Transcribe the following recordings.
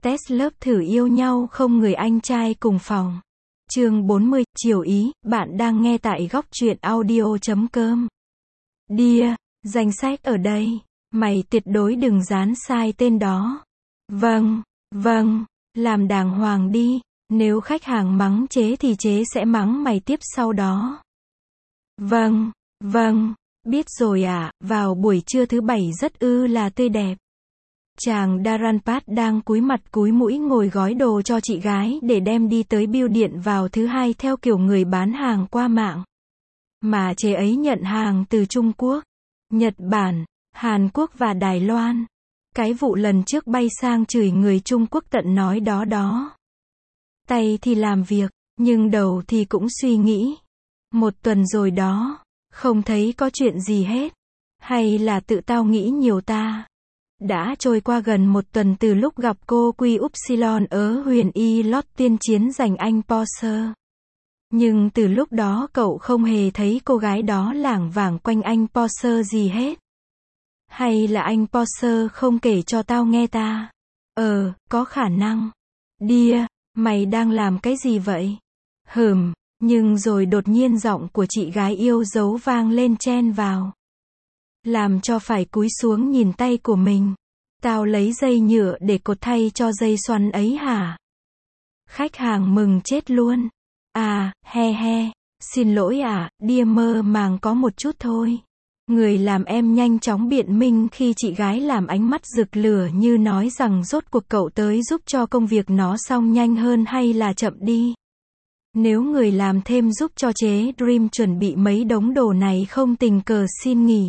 Test lớp thử yêu nhau không người anh trai cùng phòng. Chương 40, chiều ý, bạn đang nghe tại góc truyện audio.com. Dear, danh sách ở đây. Mày tuyệt đối đừng dán sai tên đó. Vâng, làm đàng hoàng đi. Nếu khách hàng mắng chế thì chế sẽ mắng mày tiếp sau đó. Vâng, biết rồi ạ, vào buổi trưa thứ bảy rất là tươi đẹp. Chàng Dharanpat đang cúi mặt cúi mũi ngồi gói đồ cho chị gái để đem đi tới bưu điện vào thứ hai theo kiểu người bán hàng qua mạng. Mà chế ấy nhận hàng từ Trung Quốc, Nhật Bản, Hàn Quốc và Đài Loan. Cái vụ lần trước bay sang chửi người Trung Quốc tận nói đó. Tay thì làm việc, nhưng đầu thì cũng suy nghĩ. Một tuần rồi đó, không thấy có chuyện gì hết. Hay là tự tao nghĩ nhiều ta? Đã trôi qua gần một tuần từ lúc gặp cô Quy Upsilon ở Huyền Y Lót tiên chiến giành anh Porsche. Nhưng từ lúc đó cậu không hề thấy cô gái đó lảng vảng quanh anh Porsche gì hết. Hay là anh Porsche không kể cho tao nghe ta? Có khả năng. Dear, mày đang làm cái gì vậy? Nhưng rồi đột nhiên giọng của chị gái yêu dấu vang lên chen vào. Làm cho phải cúi xuống nhìn tay của mình. Tao lấy dây nhựa để cột thay cho dây xoắn ấy hả? Khách hàng mừng chết luôn. Xin lỗi ạ, dear mơ màng có một chút thôi. Người làm em nhanh chóng biện minh khi chị gái làm ánh mắt rực lửa như nói rằng rốt cuộc cậu tới giúp cho công việc nó xong nhanh hơn hay là chậm đi. Nếu người làm thêm giúp cho chế Dream chuẩn bị mấy đống đồ này không tình cờ xin nghỉ.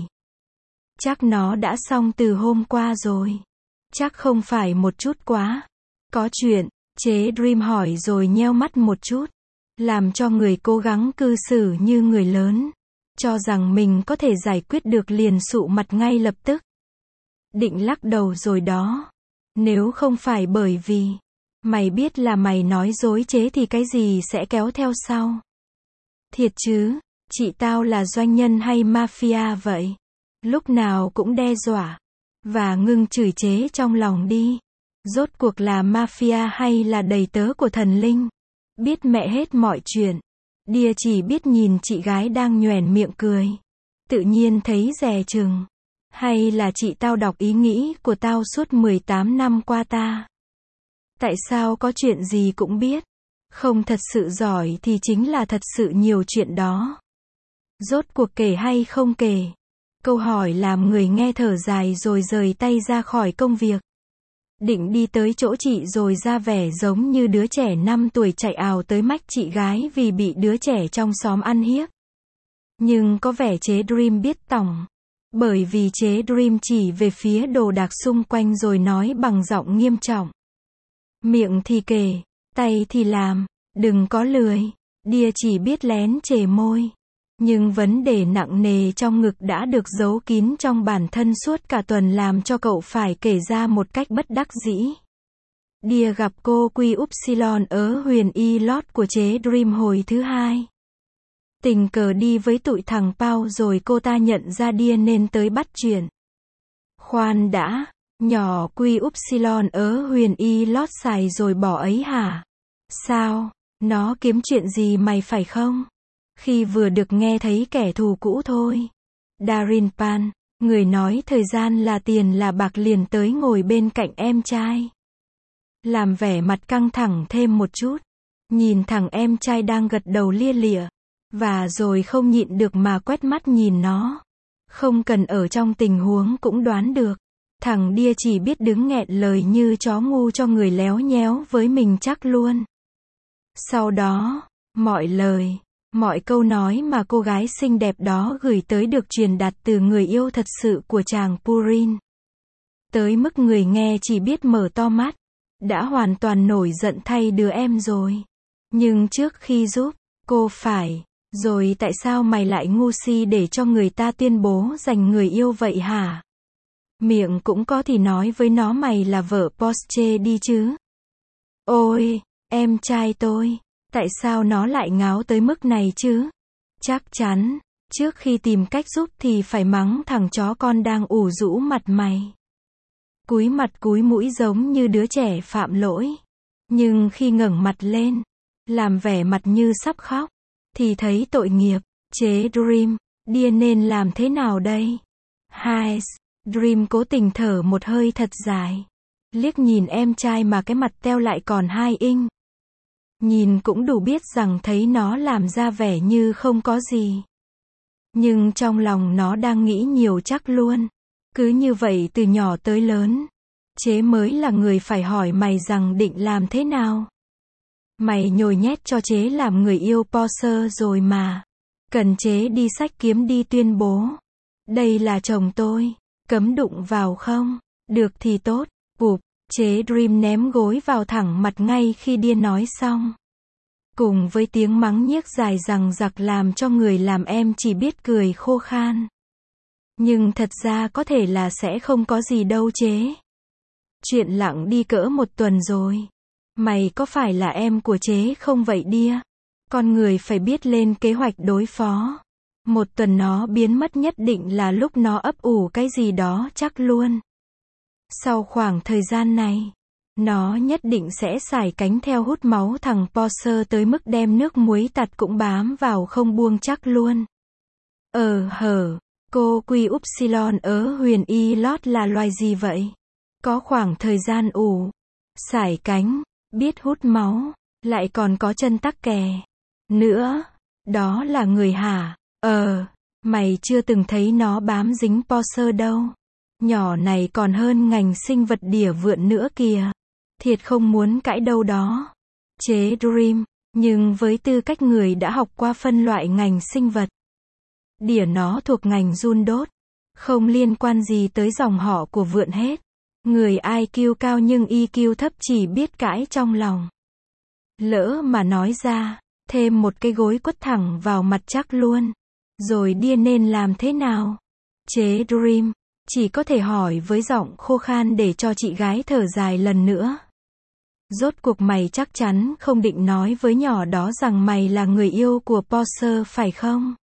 Chắc nó đã xong từ hôm qua rồi. Chắc không phải một chút quá. Có chuyện, chế Dream hỏi rồi nheo mắt một chút. Làm cho người cố gắng cư xử như người lớn. Cho rằng mình có thể giải quyết được liền sụ mặt ngay lập tức. Định lắc đầu rồi đó. Nếu không phải bởi vì mày biết là mày nói dối chế thì cái gì sẽ kéo theo sau. Thiệt chứ, chị tao là doanh nhân hay mafia vậy? Lúc nào cũng đe dọa. Và ngưng chửi chế trong lòng đi. Rốt cuộc là mafia hay là đầy tớ của thần linh? Biết mẹ hết mọi chuyện. Dear chỉ biết nhìn chị gái đang nhoẻn miệng cười. Tự nhiên thấy dè chừng. Hay là chị tao đọc ý nghĩ của tao suốt 18 năm qua ta? Tại sao có chuyện gì cũng biết? Không thật sự giỏi thì chính là thật sự nhiều chuyện đó. Rốt cuộc kể hay không kể? Câu hỏi làm người nghe thở dài rồi rời tay ra khỏi công việc. Định đi tới chỗ chị rồi ra vẻ giống như đứa trẻ 5 tuổi chạy ào tới mách chị gái vì bị đứa trẻ trong xóm ăn hiếp. Nhưng có vẻ chế Dream biết tòng. Bởi vì chế Dream chỉ về phía đồ đạc xung quanh rồi nói bằng giọng nghiêm trọng. Miệng thì kể, tay thì làm, đừng có lười. Dear chỉ biết lén chề môi. Nhưng vấn đề nặng nề trong ngực đã được giấu kín trong bản thân suốt cả tuần làm cho cậu phải kể ra một cách bất đắc dĩ. Dear gặp cô Quy Upsilon ở Huyền Y Lót của chế Dream hồi thứ hai. Tình cờ đi với tụi thằng Pao rồi cô ta nhận ra Dear nên tới bắt chuyện. Khoan đã, nhỏ Quy Upsilon ở Huyền Y Lót xài rồi bỏ ấy hả? Sao? Nó kiếm chuyện gì mày phải không? Khi vừa được nghe thấy kẻ thù cũ thôi. Dharanpat, người nói thời gian là tiền là bạc liền tới ngồi bên cạnh em trai. Làm vẻ mặt căng thẳng thêm một chút. Nhìn thằng em trai đang gật đầu lia lịa. Và rồi không nhịn được mà quét mắt nhìn nó. Không cần ở trong tình huống cũng đoán được. Thằng Dear chỉ biết đứng nghẹn lời như chó ngu cho người léo nhéo với mình chắc luôn. Sau đó, mọi lời, mọi câu nói mà cô gái xinh đẹp đó gửi tới được truyền đạt từ người yêu thật sự của chàng Purin. Tới mức người nghe chỉ biết mở to mắt. Đã hoàn toàn nổi giận thay đứa em rồi. Nhưng trước khi giúp, cô phải. Rồi tại sao mày lại ngu si để cho người ta tuyên bố giành người yêu vậy hả? Miệng cũng có thì nói với nó mày là vợ Porsche đi chứ. Ôi, em trai tôi. Tại sao nó lại ngáo tới mức này chứ? Chắc chắn, trước khi tìm cách giúp thì phải mắng thằng chó con đang ủ rũ mặt mày. cúi mặt cúi mũi giống như đứa trẻ phạm lỗi. Nhưng khi ngẩng mặt lên, làm vẻ mặt như sắp khóc, thì thấy tội nghiệp. Chế Dream, Đia nên làm thế nào đây? Hai, Dream cố tình thở một hơi thật dài. Liếc nhìn em trai mà cái mặt teo lại còn 2 inch. Nhìn cũng đủ biết rằng thấy nó làm ra vẻ như không có gì. Nhưng trong lòng nó đang nghĩ nhiều chắc luôn. Cứ như vậy từ nhỏ tới lớn. Chế mới là người phải hỏi mày rằng định làm thế nào. Mày nhồi nhét cho chế làm người yêu Porsche rồi mà. Cần chế đi xách kiếm đi tuyên bố. Đây là chồng tôi. Cấm đụng vào không? Được thì tốt. Bụp, chế Dream ném gối vào thẳng mặt ngay khi Đia nói xong. Cùng với tiếng mắng nhiếc dài dằng dặc làm cho người làm em chỉ biết cười khô khan. Nhưng thật ra có thể là sẽ không có gì đâu chế. Chuyện lặng đi cỡ 1 tuần rồi. Mày có phải là em của chế không vậy Đia? Con người phải biết lên kế hoạch đối phó. 1 tuần nó biến mất nhất định là lúc nó ấp ủ cái gì đó chắc luôn. Sau khoảng thời gian này, nó nhất định sẽ sải cánh theo hút máu thằng Porsche tới mức đem nước muối tạt cũng bám vào không buông chắc luôn. Cô Quy Upsilon huyền y lót là loài gì vậy? Có khoảng thời gian ủ, sải cánh, biết hút máu, lại còn có chân tắc kè. Nữa, đó là người hả? Mày chưa từng thấy nó bám dính Porsche đâu. Nhỏ này còn hơn ngành sinh vật đỉa vượn nữa kìa. Thiệt không muốn cãi đâu đó. Chế Dream, nhưng với tư cách người đã học qua phân loại ngành sinh vật. Đỉa nó thuộc ngành giun đốt. Không liên quan gì tới dòng họ của vượn hết. Người IQ cao nhưng EQ thấp chỉ biết cãi trong lòng. Lỡ mà nói ra, thêm một cái gối quất thẳng vào mặt chắc luôn. Rồi Đia nên làm thế nào? Chế Dream, chỉ có thể hỏi với giọng khô khan để cho chị gái thở dài lần nữa. Rốt cuộc mày chắc chắn không định nói với nhỏ đó rằng mày là người yêu của Porsche phải không?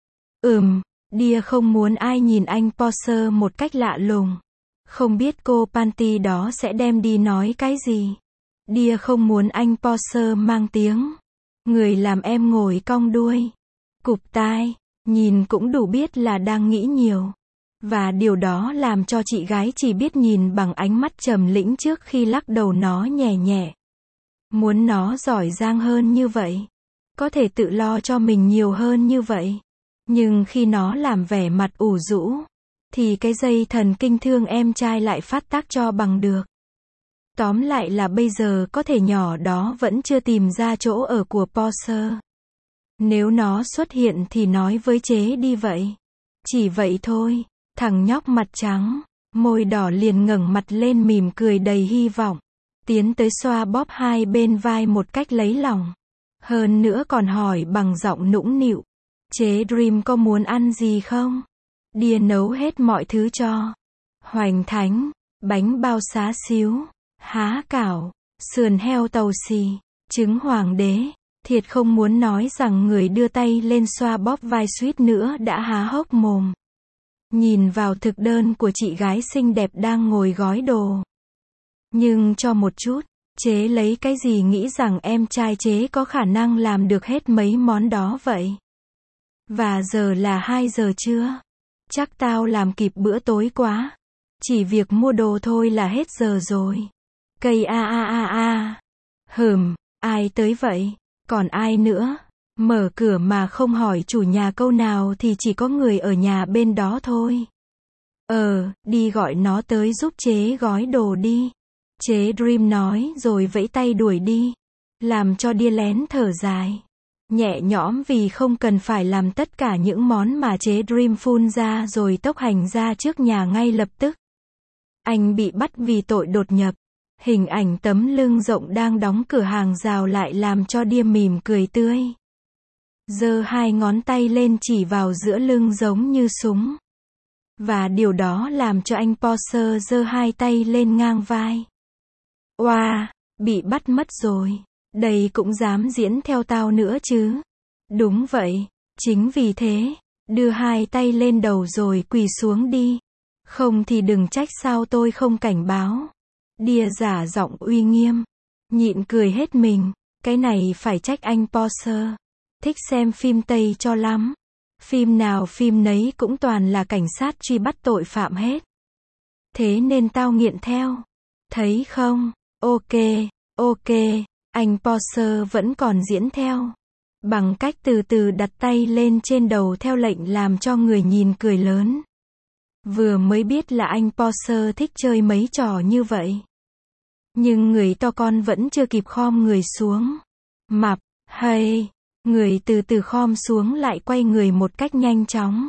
Đia không muốn ai nhìn anh Porsche một cách lạ lùng. Không biết cô Panty đó sẽ đem đi nói cái gì. Đia không muốn anh Porsche mang tiếng. Người làm em ngồi cong đuôi. Cụp tai, nhìn cũng đủ biết là đang nghĩ nhiều. Và điều đó làm cho chị gái chỉ biết nhìn bằng ánh mắt trầm lĩnh trước khi lắc đầu nó nhẹ nhẹ. Muốn nó giỏi giang hơn như vậy. Có thể tự lo cho mình nhiều hơn như vậy. Nhưng khi nó làm vẻ mặt ủ rũ, thì cái dây thần kinh thương em trai lại phát tác cho bằng được. Tóm lại là bây giờ có thể nhỏ đó vẫn chưa tìm ra chỗ ở của Porsche. Nếu nó xuất hiện thì nói với chế đi vậy. Chỉ vậy thôi. Thằng nhóc mặt trắng, môi đỏ liền ngẩng mặt lên mỉm cười đầy hy vọng. Tiến tới xoa bóp hai bên vai một cách lấy lòng. Hơn nữa còn hỏi bằng giọng nũng nịu. Chế Dream có muốn ăn gì không? Đia nấu hết mọi thứ cho. Hoành thánh, bánh bao xá xíu, há cảo, sườn heo tàu xì, trứng hoàng đế. Thiệt không muốn nói rằng người đưa tay lên xoa bóp vai suýt nữa đã há hốc mồm. Nhìn vào thực đơn của chị gái xinh đẹp đang ngồi gói đồ. Nhưng cho một chút, chế lấy cái gì nghĩ rằng em trai chế có khả năng làm được hết mấy món đó vậy? Và giờ là 2 giờ trưa. Chắc tao làm kịp bữa tối quá. Chỉ việc mua đồ thôi là hết giờ rồi. Cây ai tới vậy? Còn ai nữa? Mở cửa mà không hỏi chủ nhà câu nào thì chỉ có người ở nhà bên đó thôi. Đi gọi nó tới giúp chế gói đồ đi. Chế Dream nói rồi vẫy tay đuổi đi. Làm cho Đia lén thở dài. Nhẹ nhõm vì không cần phải làm tất cả những món mà chế Dream phun ra rồi tốc hành ra trước nhà ngay lập tức. Anh bị bắt vì tội đột nhập. Hình ảnh tấm lưng rộng đang đóng cửa hàng rào lại làm cho Đia mỉm cười tươi. Giơ 2 ngón tay lên chỉ vào giữa lưng giống như súng. Và điều đó làm cho anh Porsche giơ 2 tay lên ngang vai. Oa, bị bắt mất rồi. Đây cũng dám diễn theo tao nữa chứ. Đúng vậy, chính vì thế. Đưa 2 tay lên đầu rồi quỳ xuống đi. Không thì đừng trách sao tôi không cảnh báo. Đia giả giọng uy nghiêm. Nhịn cười hết mình. Cái này phải trách anh Porsche. Thích xem phim Tây cho lắm. Phim nào phim nấy cũng toàn là cảnh sát truy bắt tội phạm hết. Thế nên tao nghiện theo. Thấy không? Ok, ok. Anh Porsche vẫn còn diễn theo. Bằng cách từ từ đặt tay lên trên đầu theo lệnh làm cho người nhìn cười lớn. Vừa mới biết là anh Porsche thích chơi mấy trò như vậy. Nhưng người to con vẫn chưa kịp khom người xuống. Mập, hay, người từ từ khom xuống lại quay người một cách nhanh chóng.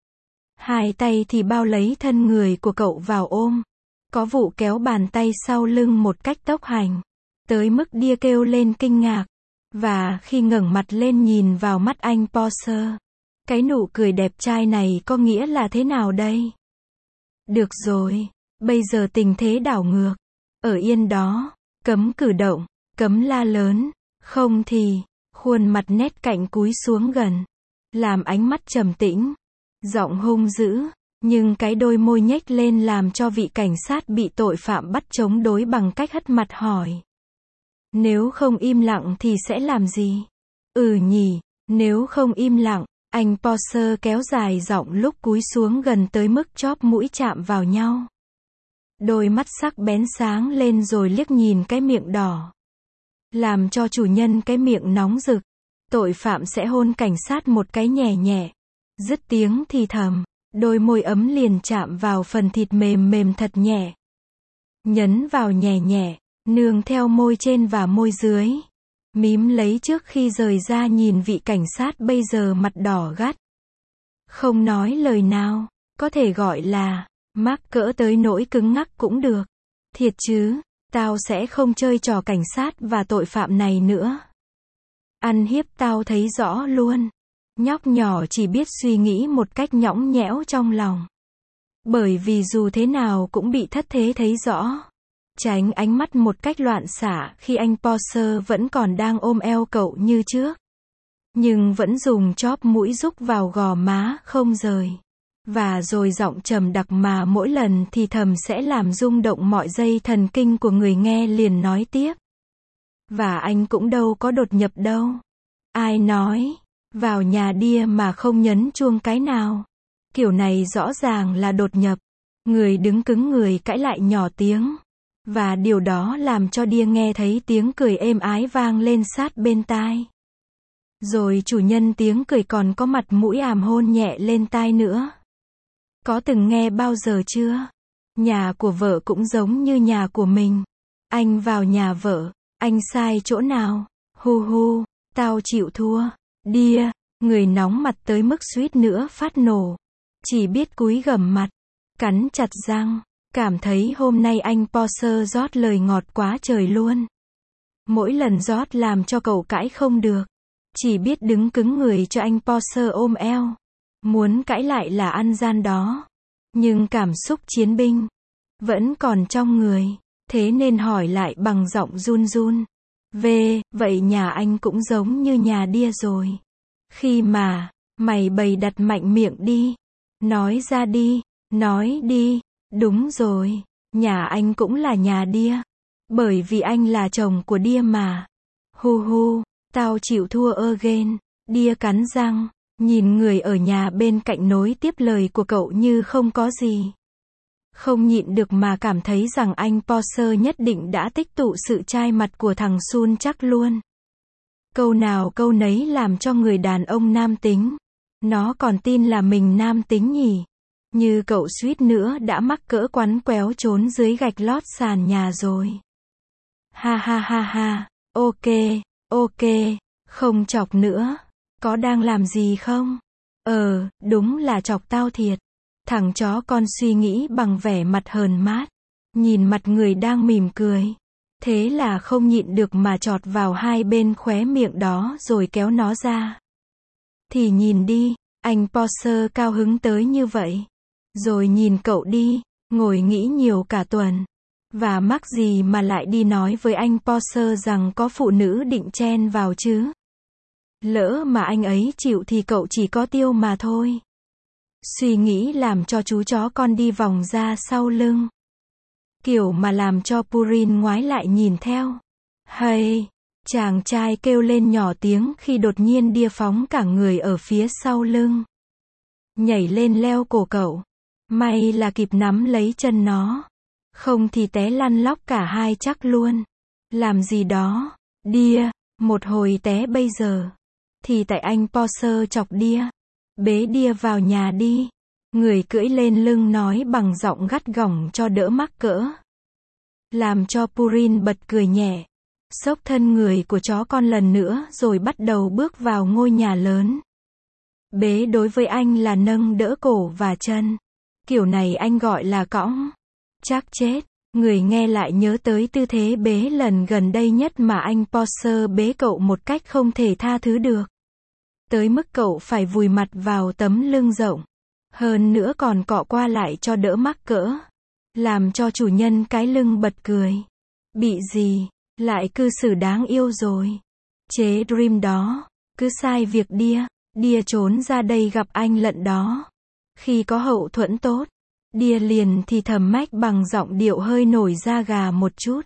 Hai tay thì bao lấy thân người của cậu vào ôm. Có vụ kéo bàn tay sau lưng một cách tốc hành. Tới mức Đia kêu lên kinh ngạc. Và khi ngẩng mặt lên nhìn vào mắt anh Porsche. Cái nụ cười đẹp trai này có nghĩa là thế nào đây? Được rồi, bây giờ tình thế đảo ngược. Ở yên đó, cấm cử động, cấm la lớn, không thì, khuôn mặt nét cạnh cúi xuống gần. Làm ánh mắt trầm tĩnh, giọng hung dữ, nhưng cái đôi môi nhếch lên làm cho vị cảnh sát bị tội phạm bắt chống đối bằng cách hất mặt hỏi. Nếu không im lặng thì sẽ làm gì? Nhỉ, nếu không im lặng, anh Porsche kéo dài giọng lúc cúi xuống gần tới mức chóp mũi chạm vào nhau. Đôi mắt sắc bén sáng lên rồi liếc nhìn cái miệng đỏ. Làm cho chủ nhân cái miệng nóng rực. Tội phạm sẽ hôn cảnh sát một cái nhẹ nhẹ. Dứt tiếng thì thầm, đôi môi ấm liền chạm vào phần thịt mềm mềm thật nhẹ. Nhấn vào nhẹ nhẹ, nương theo môi trên và môi dưới. Mím lấy trước khi rời ra nhìn vị cảnh sát bây giờ mặt đỏ gắt. Không nói lời nào, có thể gọi là mắc cỡ tới nỗi cứng ngắc cũng được. Thiệt chứ, tao sẽ không chơi trò cảnh sát và tội phạm này nữa. Ăn hiếp tao thấy rõ luôn. Nhóc nhỏ chỉ biết suy nghĩ một cách nhõng nhẽo trong lòng. Bởi vì dù thế nào cũng bị thất thế thấy rõ. Tránh ánh mắt một cách loạn xạ khi anh Porsche vẫn còn đang ôm eo cậu như trước. Nhưng vẫn dùng chóp mũi rúc vào gò má không rời. Và rồi giọng trầm đặc mà mỗi lần thì thầm sẽ làm rung động mọi dây thần kinh của người nghe liền nói tiếp. Và anh cũng đâu có đột nhập đâu. Ai nói, vào nhà Đia mà không nhấn chuông cái nào. Kiểu này rõ ràng là đột nhập. Người đứng cứng người cãi lại nhỏ tiếng. Và điều đó làm cho Đia nghe thấy tiếng cười êm ái vang lên sát bên tai. Rồi chủ nhân tiếng cười còn có mặt mũi àm hôn nhẹ lên tai nữa. Có từng nghe bao giờ chưa? Nhà của vợ cũng giống như nhà của mình. Anh vào nhà vợ, anh sai chỗ nào? Hu hu, tao chịu thua. Đia, người nóng mặt tới mức suýt nữa phát nổ. Chỉ biết cúi gằm mặt, cắn chặt răng, cảm thấy hôm nay anh Porsche rót lời ngọt quá trời luôn. Mỗi lần rót làm cho cậu cãi không được. Chỉ biết đứng cứng người cho anh Porsche ôm eo. Muốn cãi lại là ăn gian đó. Nhưng cảm xúc chiến binh vẫn còn trong người. Thế nên hỏi lại bằng giọng run run. Vậy nhà anh cũng giống như nhà Đia rồi. Khi mà, mày bày đặt mạnh miệng đi. Nói ra đi, nói đi. Đúng rồi, nhà anh cũng là nhà Đia. Bởi vì anh là chồng của Đia mà. Hu hu, tao chịu thua again. Đia cắn răng, nhìn người ở nhà bên cạnh nối tiếp lời của cậu như không có gì. Không nhịn được mà cảm thấy rằng anh Porsche nhất định đã tích tụ sự chai mặt của thằng Sun chắc luôn. Câu nào câu nấy làm cho người đàn ông nam tính. Nó còn tin là mình nam tính nhỉ. Như cậu suýt nữa đã mắc cỡ quắn quéo trốn dưới gạch lót sàn nhà rồi. Ha ha ha ha, ok, không chọc nữa. Có đang làm gì không? Đúng là chọc tao thiệt. Thằng chó con suy nghĩ bằng vẻ mặt hờn mát. Nhìn mặt người đang mỉm cười. Thế là không nhịn được mà chọt vào hai bên khóe miệng đó rồi kéo nó ra. Thì nhìn đi, anh Porsche cao hứng tới như vậy. Rồi nhìn cậu đi, ngồi nghĩ nhiều cả tuần. Và mắc gì mà lại đi nói với anh Porsche rằng có phụ nữ định chen vào chứ? Lỡ mà anh ấy chịu thì cậu chỉ có tiêu mà thôi. Suy nghĩ làm cho chú chó con đi vòng ra sau lưng. Kiểu mà làm cho Purin ngoái lại nhìn theo. Hay! Chàng trai kêu lên nhỏ tiếng khi đột nhiên Đia phóng cả người ở phía sau lưng. Nhảy lên leo cổ cậu. May là kịp nắm lấy chân nó. Không thì té lăn lóc cả hai chắc luôn. Làm gì đó, Đia, một hồi té bây giờ. Thì tại anh Porsche chọc Đia. Bế Đia vào nhà đi. Người cưỡi lên lưng nói bằng giọng gắt gỏng cho đỡ mắc cỡ. Làm cho Purin bật cười nhẹ. Xốc thân người của chó con lần nữa rồi bắt đầu bước vào ngôi nhà lớn. Bế đối với anh là nâng đỡ cổ và chân. Kiểu này anh gọi là cõng. Chắc chết. Người nghe lại nhớ tới tư thế bế lần gần đây nhất mà anh Porsche bế cậu một cách không thể tha thứ được. Tới mức cậu phải vùi mặt vào tấm lưng rộng. Hơn nữa còn cọ qua lại cho đỡ mắc cỡ. Làm cho chủ nhân cái lưng bật cười. Bị gì? Lại cư xử đáng yêu rồi. Chế Dream đó. Cứ sai việc Đia trốn ra đây gặp anh lận đó. Khi có hậu thuẫn tốt. Đia liền thì thầm mách bằng giọng điệu hơi nổi da gà một chút.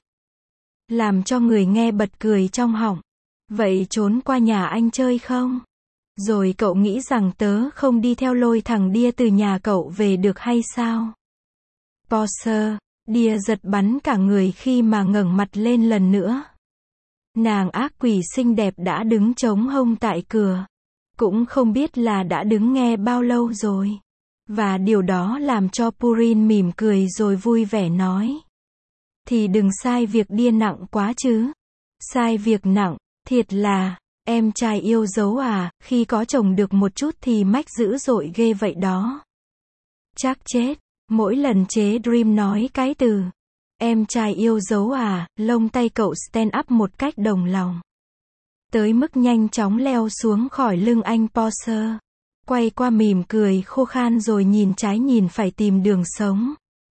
Làm cho người nghe bật cười trong họng. Vậy trốn qua nhà anh chơi không? Rồi cậu nghĩ rằng tớ không đi theo lôi thằng Đia từ nhà cậu về được hay sao? Porsche, Đia giật bắn cả người khi mà ngẩng mặt lên lần nữa. Nàng ác quỷ xinh đẹp đã đứng chống hông tại cửa. Cũng không biết là đã đứng nghe bao lâu rồi. Và điều đó làm cho Purin mỉm cười rồi vui vẻ nói. Thì đừng sai việc Đia nặng quá chứ. Sai việc nặng, thiệt là, em trai yêu dấu à, khi có chồng được một chút thì mách dữ dội ghê vậy đó. Chắc chết, mỗi lần Chế Dream nói cái từ em trai yêu dấu à, lông tay cậu stand up một cách đồng lòng. Tới mức nhanh chóng leo xuống khỏi lưng anh Porsche. Quay qua mỉm cười khô khan rồi nhìn trái nhìn phải tìm đường sống.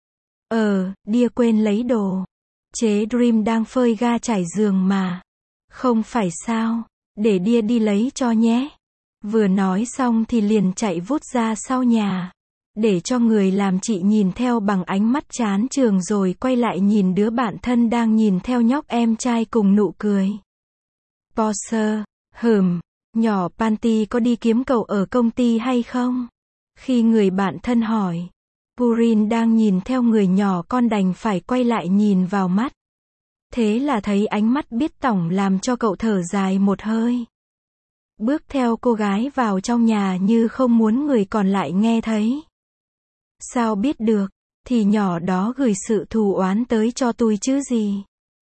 Đia quên lấy đồ. Chế Dream đang phơi ga trải giường mà. Không phải sao, để Đia đi lấy cho nhé. Vừa nói xong thì liền chạy vút ra sau nhà. Để cho người làm chị nhìn theo bằng ánh mắt chán chường rồi quay lại nhìn đứa bạn thân đang nhìn theo nhóc em trai cùng nụ cười. Porsche, nhỏ Panty có đi kiếm cậu ở công ty hay không? Khi người bạn thân hỏi, Purin đang nhìn theo người nhỏ con đành phải quay lại nhìn vào mắt. Thế là thấy ánh mắt biết tỏng làm cho cậu thở dài một hơi. Bước theo cô gái vào trong nhà như không muốn người còn lại nghe thấy. Sao biết được, thì nhỏ đó gửi sự thù oán tới cho tôi chứ gì.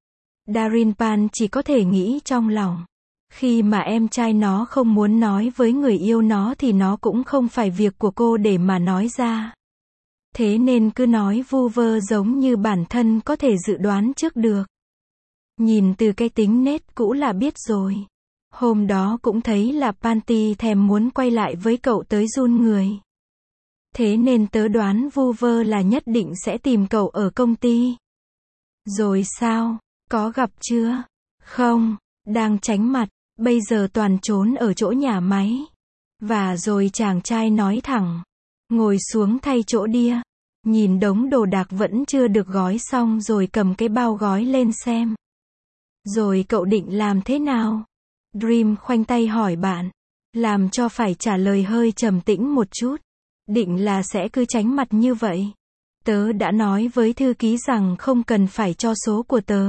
Darinpan chỉ có thể nghĩ trong lòng. Khi mà em trai nó không muốn nói với người yêu nó thì nó cũng không phải việc của cô để mà nói ra. Thế nên cứ nói vu vơ giống như bản thân có thể dự đoán trước được. Nhìn từ cái tính nết cũ là biết rồi. Hôm đó cũng thấy là Panty thèm muốn quay lại với cậu tới run người. Thế nên tớ đoán vu vơ là nhất định sẽ tìm cậu ở công ty. Rồi sao, có gặp chưa? Không, đang tránh mặt, bây giờ toàn trốn ở chỗ nhà máy. Và rồi chàng trai nói thẳng, ngồi xuống thay chỗ Đia. Nhìn đống đồ đạc vẫn chưa được gói xong rồi cầm cái bao gói lên xem. Rồi cậu định làm thế nào? Dream khoanh tay hỏi bạn, làm cho phải trả lời hơi trầm tĩnh một chút. Định là sẽ cứ tránh mặt như vậy. Tớ đã nói với thư ký rằng không cần phải cho số của tớ.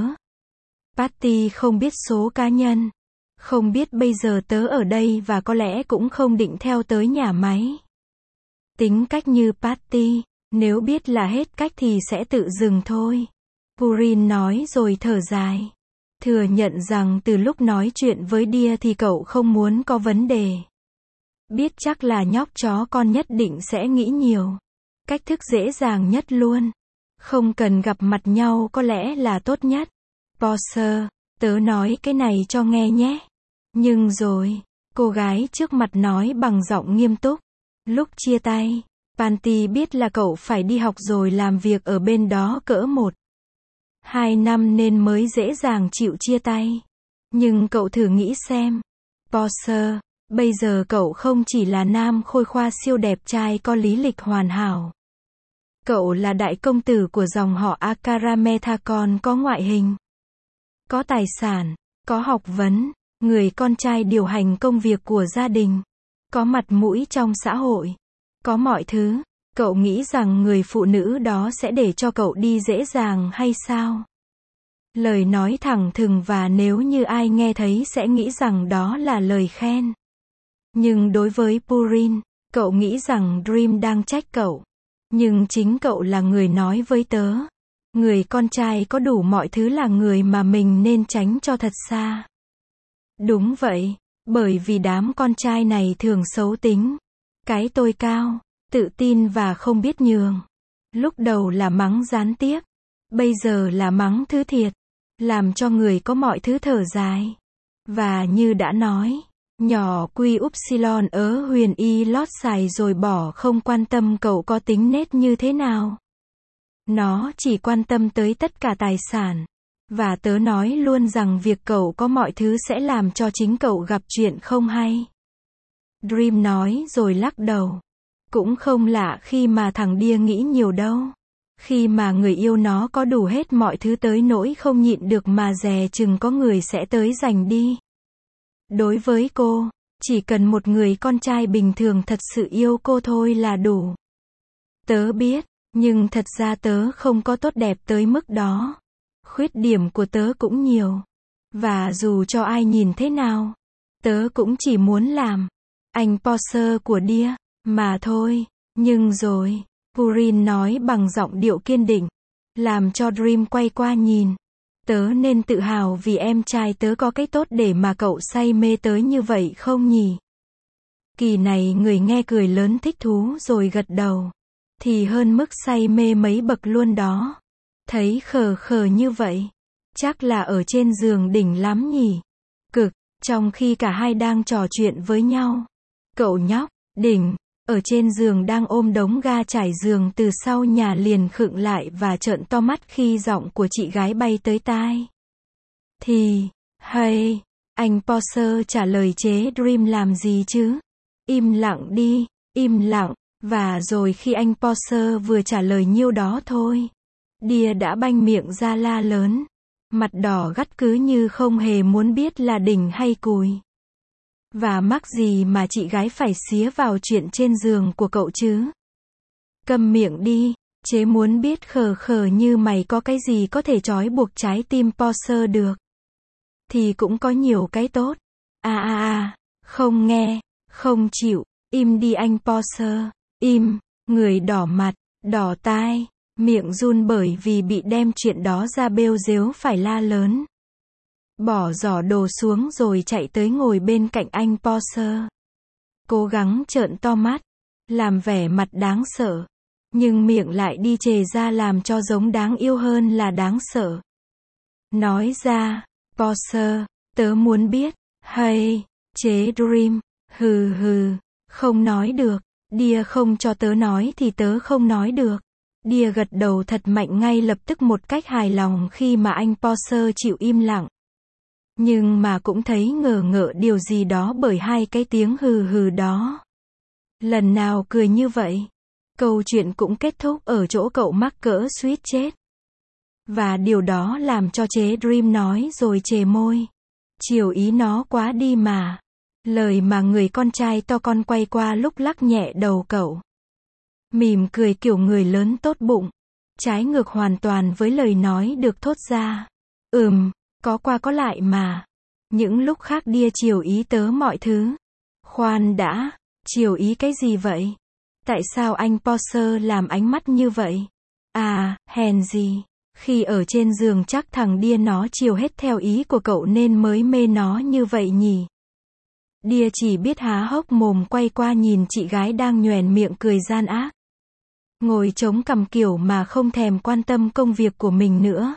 Patty không biết số cá nhân. Không biết bây giờ tớ ở đây và có lẽ cũng không định theo tới nhà máy. Tính cách như Patty, nếu biết là hết cách thì sẽ tự dừng thôi. Purin nói rồi thở dài. Thừa nhận rằng từ lúc nói chuyện với Đia thì cậu không muốn có vấn đề. Biết chắc là nhóc chó con nhất định sẽ nghĩ nhiều. Cách thức dễ dàng nhất luôn. Không cần gặp mặt nhau có lẽ là tốt nhất. Porsche, tớ nói cái này cho nghe nhé. Nhưng rồi, cô gái trước mặt nói bằng giọng nghiêm túc. Lúc chia tay, Panty biết là cậu phải đi học rồi làm việc ở bên đó cỡ 1-2 năm nên mới dễ dàng chịu chia tay. Nhưng cậu thử nghĩ xem. Porsche, Bây giờ cậu không chỉ là nam khôi khoa siêu đẹp trai có lý lịch hoàn hảo. Cậu là đại công tử của dòng họ Akaramethakon, có ngoại hình, có tài sản, có học vấn, người con trai điều hành công việc của gia đình, có mặt mũi trong xã hội, có mọi thứ. Cậu nghĩ rằng người phụ nữ đó sẽ để cho cậu đi dễ dàng hay sao? Lời nói thẳng thừng và nếu như ai nghe thấy sẽ nghĩ rằng đó là lời khen. Nhưng đối với Purin, cậu nghĩ rằng Dream đang trách cậu. Nhưng chính cậu là người nói với tớ. Người con trai có đủ mọi thứ là người mà mình nên tránh cho thật xa. Đúng vậy, bởi vì đám con trai này thường xấu tính. Cái tôi cao, tự tin và không biết nhường. Lúc đầu là mắng gián tiếp, bây giờ là mắng thứ thiệt, làm cho người có mọi thứ thở dài. Và như đã nói, nhỏ quy upsilon ớ huyền y lót xài rồi bỏ, không quan tâm cậu có tính nết như thế nào. Nó chỉ quan tâm tới tất cả tài sản. Và tớ nói luôn rằng việc cậu có mọi thứ sẽ làm cho chính cậu gặp chuyện không hay. Dream nói rồi lắc đầu. Cũng không lạ khi mà thằng Đia nghĩ nhiều đâu. Khi mà người yêu nó có đủ hết mọi thứ tới nỗi không nhịn được mà dè chừng có người sẽ tới giành đi. Đối với cô, chỉ cần một người con trai bình thường thật sự yêu cô thôi là đủ. Tớ biết, nhưng thật ra tớ không có tốt đẹp tới mức đó. Khuyết điểm của tớ cũng nhiều. Và dù cho ai nhìn thế nào, tớ cũng chỉ muốn làm anh Porsche của Đia mà thôi. Nhưng rồi, Purin nói bằng giọng điệu kiên định, làm cho Dream quay qua nhìn. Tớ nên tự hào vì em trai tớ có cái tốt để mà cậu say mê tới như vậy không nhỉ? Kỳ này người nghe cười lớn thích thú rồi gật đầu. Thì hơn mức say mê mấy bậc luôn đó. Thấy khờ khờ như vậy, chắc là ở trên giường đỉnh lắm nhỉ? Cực, trong khi cả hai đang trò chuyện với nhau. Cậu nhóc, đỉnh, ở trên giường đang ôm đống ga trải giường từ sau nhà liền khựng lại và trợn to mắt khi giọng của chị gái bay tới tai. Thì, hay, anh Porsche trả lời chế Dream làm gì chứ? Im lặng đi, im lặng. Và rồi khi anh Porsche vừa trả lời nhiêu đó thôi, Đia đã banh miệng ra la lớn, mặt đỏ gắt cứ như không hề muốn biết là đỉnh hay cùi. Và mắc gì mà chị gái phải xía vào chuyện trên giường của cậu chứ? Câm miệng đi, chế muốn biết khờ khờ như mày có cái gì có thể trói buộc trái tim Porsche được. Thì cũng có nhiều cái tốt. Không nghe, không chịu, im đi anh Porsche, im, người đỏ mặt, đỏ tai, miệng run bởi vì bị đem chuyện đó ra bêu rếu phải la lớn. Bỏ giỏ đồ xuống rồi chạy tới ngồi bên cạnh anh Porsche. Cố gắng trợn to mắt, làm vẻ mặt đáng sợ, nhưng miệng lại đi chề ra làm cho giống đáng yêu hơn là đáng sợ. Nói ra, Porsche, tớ muốn biết, hay, chế Dream, hừ hừ, không nói được, Đia không cho tớ nói thì tớ không nói được. Đia gật đầu thật mạnh ngay lập tức một cách hài lòng khi mà anh Porsche chịu im lặng. Nhưng mà cũng thấy ngờ ngợ điều gì đó bởi hai cái tiếng hừ hừ đó. Lần nào cười như vậy, câu chuyện cũng kết thúc ở chỗ cậu mắc cỡ suýt chết. Và điều đó làm cho chế Dream nói rồi chề môi. Chiều ý nó quá đi mà. Lời mà người con trai to con quay qua lúc lắc nhẹ đầu cậu. Mỉm cười kiểu người lớn tốt bụng. Trái ngược hoàn toàn với lời nói được thốt ra. Có qua có lại mà. Những lúc khác Đia chiều ý tớ mọi thứ. Khoan đã, chiều ý cái gì vậy? Tại sao anh Porsche làm ánh mắt như vậy? Hèn gì. Khi ở trên giường chắc thằng Đia nó chiều hết theo ý của cậu nên mới mê nó như vậy nhỉ? Đia chỉ biết há hốc mồm quay qua nhìn chị gái đang nhoẻn miệng cười gian ác. Ngồi chống cằm kiểu mà không thèm quan tâm công việc của mình nữa.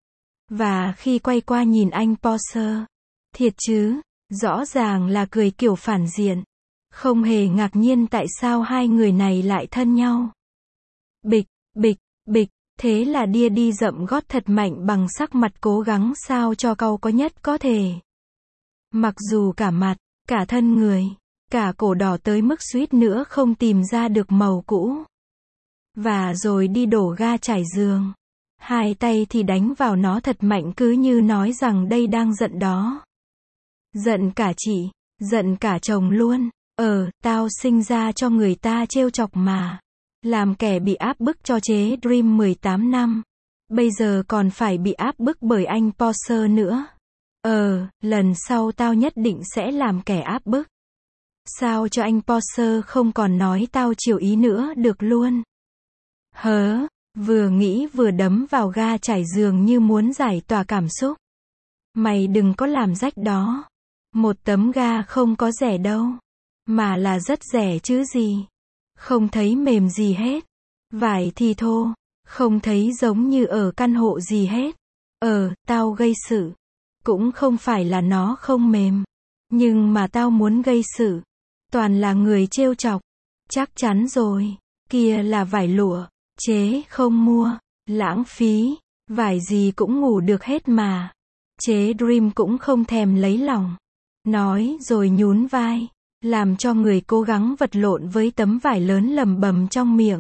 Và khi quay qua nhìn anh Porsche, thiệt chứ, rõ ràng là cười kiểu phản diện. Không hề ngạc nhiên tại sao hai người này lại thân nhau. Bịch, bịch, bịch, thế là Đia đi dậm gót thật mạnh bằng sắc mặt cố gắng sao cho cau có nhất có thể. Mặc dù cả mặt, cả thân người cả cổ đỏ tới mức suýt nữa không tìm ra được màu cũ. Và rồi đi đổ ga trải giường. Hai tay thì đánh vào nó thật mạnh cứ như nói rằng đây đang giận đó. Giận cả chị, giận cả chồng luôn. Tao sinh ra cho người ta trêu chọc mà. Làm kẻ bị áp bức cho chế Dream 18 năm. Bây giờ còn phải bị áp bức bởi anh Porsche nữa. Lần sau tao nhất định sẽ làm kẻ áp bức. Sao cho anh Porsche không còn nói tao chiều ý nữa được luôn. Vừa nghĩ vừa đấm vào ga trải giường như muốn giải tỏa cảm xúc. Mày đừng có làm rách đó. Một tấm ga không có rẻ đâu. Mà là rất rẻ chứ gì. Không thấy mềm gì hết. Vải thì thô. Không thấy giống như ở căn hộ gì hết. Tao gây sự. Cũng không phải là nó không mềm. Nhưng mà tao muốn gây sự. Toàn là người trêu chọc. Chắc chắn rồi. Kia là vải lụa. Chế không mua. Lãng phí. Vải gì cũng ngủ được hết mà. Chế Dream cũng không thèm lấy lòng. Nói rồi nhún vai. Làm cho người cố gắng vật lộn với tấm vải lớn lầm bầm trong miệng.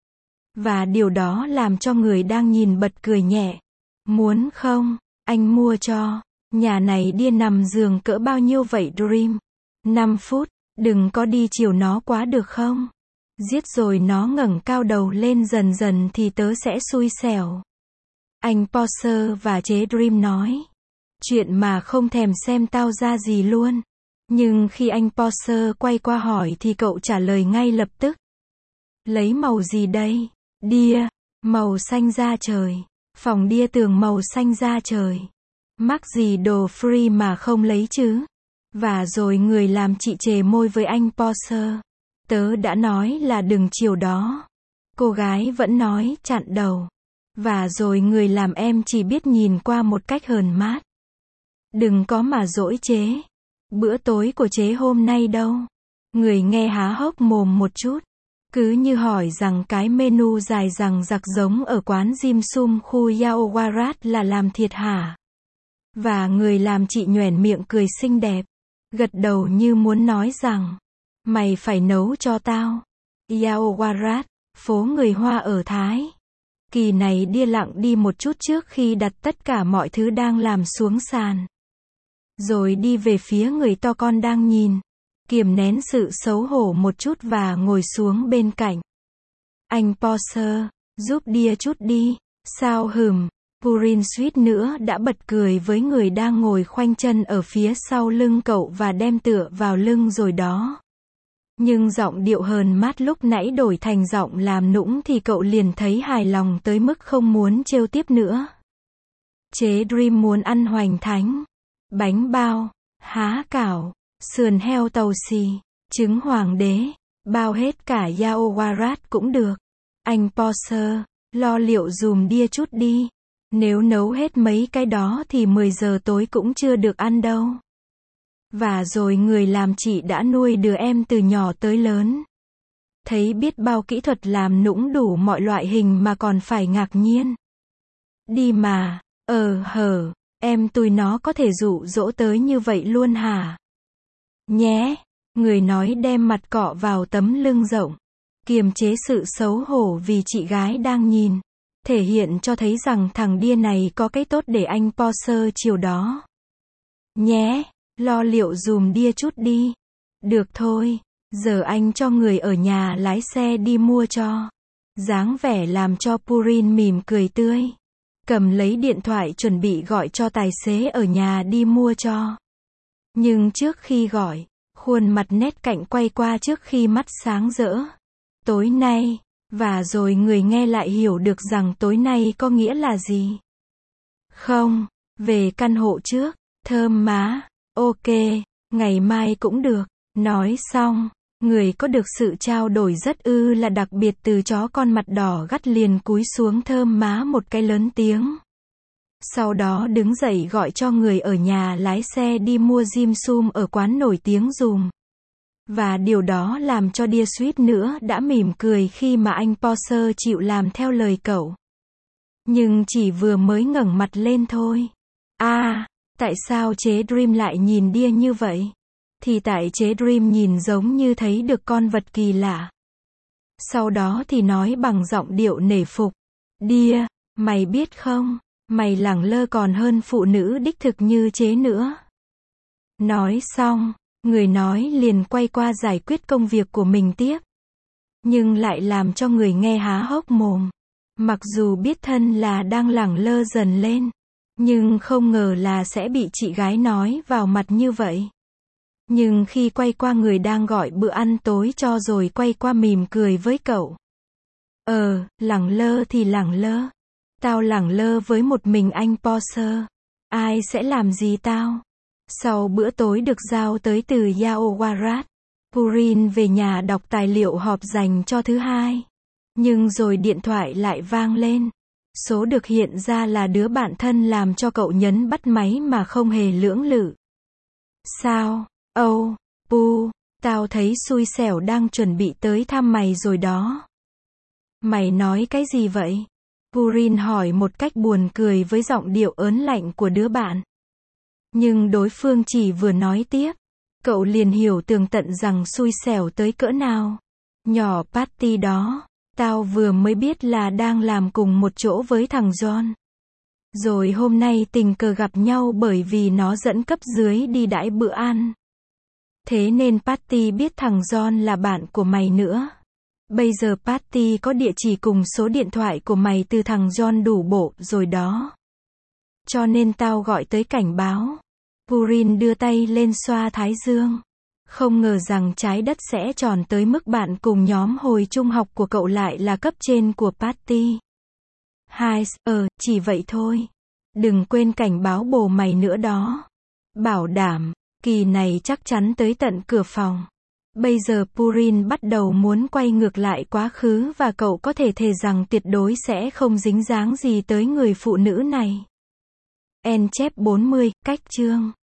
Và điều đó làm cho người đang nhìn bật cười nhẹ. Muốn không? Anh mua cho. Nhà này đi nằm giường cỡ bao nhiêu vậy Dream? 5 phút. Đừng có đi chiều nó quá được không? Giết rồi nó ngẩng cao đầu lên dần dần thì tớ sẽ xui xẻo. Anh Porsche và chế Dream nói. Chuyện mà không thèm xem tao ra gì luôn. Nhưng khi anh Porsche quay qua hỏi thì cậu trả lời ngay lập tức. Lấy màu gì đây? Đia. Màu xanh da trời. Phòng đia tường màu xanh da trời. Mắc gì đồ free mà không lấy chứ? Và rồi người làm chị chề môi với anh Porsche. Tớ đã nói là đừng chiều đó. Cô gái vẫn nói chặn đầu. Và rồi người làm em chỉ biết nhìn qua một cách hờn mát. Đừng có mà dỗi chế. Bữa tối của chế hôm nay đâu? Người nghe há hốc mồm một chút. Cứ như hỏi rằng cái menu dài dằng dặc giống ở quán dim sum khu Yaowarat là làm thiệt hả? Và người làm chị nhoẻn miệng cười xinh đẹp. Gật đầu như muốn nói rằng. Mày phải nấu cho tao. Yaowarat, phố người Hoa ở Thái. Kỳ này Đia lặng đi một chút trước khi đặt tất cả mọi thứ đang làm xuống sàn. Rồi đi về phía người to con đang nhìn. Kiềm nén sự xấu hổ một chút và ngồi xuống bên cạnh. Anh Porsche, giúp Đia chút đi. Sao hừm. Purin suýt nữa đã bật cười với người đang ngồi khoanh chân ở phía sau lưng cậu và đem tựa vào lưng rồi đó. Nhưng giọng điệu hờn mát lúc nãy đổi thành giọng làm nũng thì cậu liền thấy hài lòng tới mức không muốn trêu tiếp nữa. Chế Dream muốn ăn hoành thánh, bánh bao, há cảo, sườn heo tàu xì, trứng hoàng đế, bao hết cả Yaowarat cũng được. Anh Porsche, lo liệu dùm Đia chút đi. Nếu nấu hết mấy cái đó thì 10 giờ tối cũng chưa được ăn đâu. Và rồi người làm chị đã nuôi đứa em từ nhỏ tới lớn. Thấy biết bao kỹ thuật làm nũng đủ mọi loại hình mà còn phải ngạc nhiên. Đi mà, em tụi nó có thể dụ dỗ tới như vậy luôn hả? Nhé, người nói đem mặt cọ vào tấm lưng rộng. Kiềm chế sự xấu hổ vì chị gái đang nhìn. Thể hiện cho thấy rằng thằng Đia này có cái tốt để anh Porsche chiều đó. Nhé, lo liệu dùm Đia chút đi. Được thôi, giờ anh cho người ở nhà lái xe đi mua cho. Dáng vẻ làm cho Purin mỉm cười tươi. Cầm lấy điện thoại chuẩn bị gọi cho tài xế ở nhà đi mua cho. Nhưng trước khi gọi, khuôn mặt nét cạnh quay qua trước khi mắt sáng rỡ. Tối nay. Và rồi người nghe lại hiểu được rằng tối nay có nghĩa là gì. Không, về căn hộ trước, thơm má, ok, ngày mai cũng được. Nói xong, người có được sự trao đổi rất là đặc biệt từ chó con mặt đỏ gắt liền cúi xuống thơm má một cái lớn tiếng. Sau đó đứng dậy gọi cho người ở nhà lái xe đi mua dim sum ở quán nổi tiếng dùm. Và điều đó làm cho Đia suýt nữa đã mỉm cười khi mà anh Porsche chịu làm theo lời cậu. Nhưng chỉ vừa mới ngẩng mặt lên thôi. Tại sao chế Dream lại nhìn Đia như vậy? thì tại chế Dream nhìn giống như thấy được con vật kỳ lạ. Sau đó thì nói bằng giọng điệu nể phục. Dear, mày biết không, mày lẳng lơ còn hơn phụ nữ đích thực như chế nữa. Nói xong, người nói liền quay qua giải quyết công việc của mình tiếp. Nhưng lại làm cho người nghe há hốc mồm. Mặc dù biết thân là đang lẳng lơ dần lên, nhưng không ngờ là sẽ bị chị gái nói vào mặt như vậy. Nhưng khi quay qua người đang gọi bữa ăn tối cho rồi quay qua mỉm cười với cậu. Lẳng lơ thì lẳng lơ. Tao lẳng lơ với một mình anh Porsche. Ai sẽ làm gì tao? Sau bữa tối được giao tới từ Yaowarat, Purin về nhà đọc tài liệu họp dành cho thứ hai. Nhưng rồi điện thoại lại vang lên. Số được hiện ra là đứa bạn thân làm cho cậu nhấn bắt máy mà không hề lưỡng lự. Sao? Pu, tao thấy xui xẻo đang chuẩn bị tới thăm mày rồi đó. Mày nói cái gì vậy? Purin hỏi một cách buồn cười với giọng điệu ớn lạnh của đứa bạn. Nhưng đối phương chỉ vừa nói tiếp, cậu liền hiểu tường tận rằng xui xẻo tới cỡ nào. Nhỏ Patty đó, tao vừa mới biết là đang làm cùng một chỗ với thằng John. Rồi hôm nay tình cờ gặp nhau bởi vì nó dẫn cấp dưới đi đãi bữa ăn. Thế nên Patty biết thằng John là bạn của mày nữa. Bây giờ Patty có địa chỉ cùng số điện thoại của mày từ thằng John đủ bộ rồi đó. Cho nên tao gọi tới cảnh báo. Purin đưa tay lên xoa thái dương. Không ngờ rằng trái đất sẽ tròn tới mức bạn cùng nhóm hồi trung học của cậu lại là cấp trên của Patty. Chỉ vậy thôi. Đừng quên cảnh báo bồ mày nữa đó. Bảo đảm, kỳ này chắc chắn tới tận cửa phòng. Bây giờ Purin bắt đầu muốn quay ngược lại quá khứ và cậu có thể thề rằng tuyệt đối sẽ không dính dáng gì tới người phụ nữ này. En chép 40, cách chương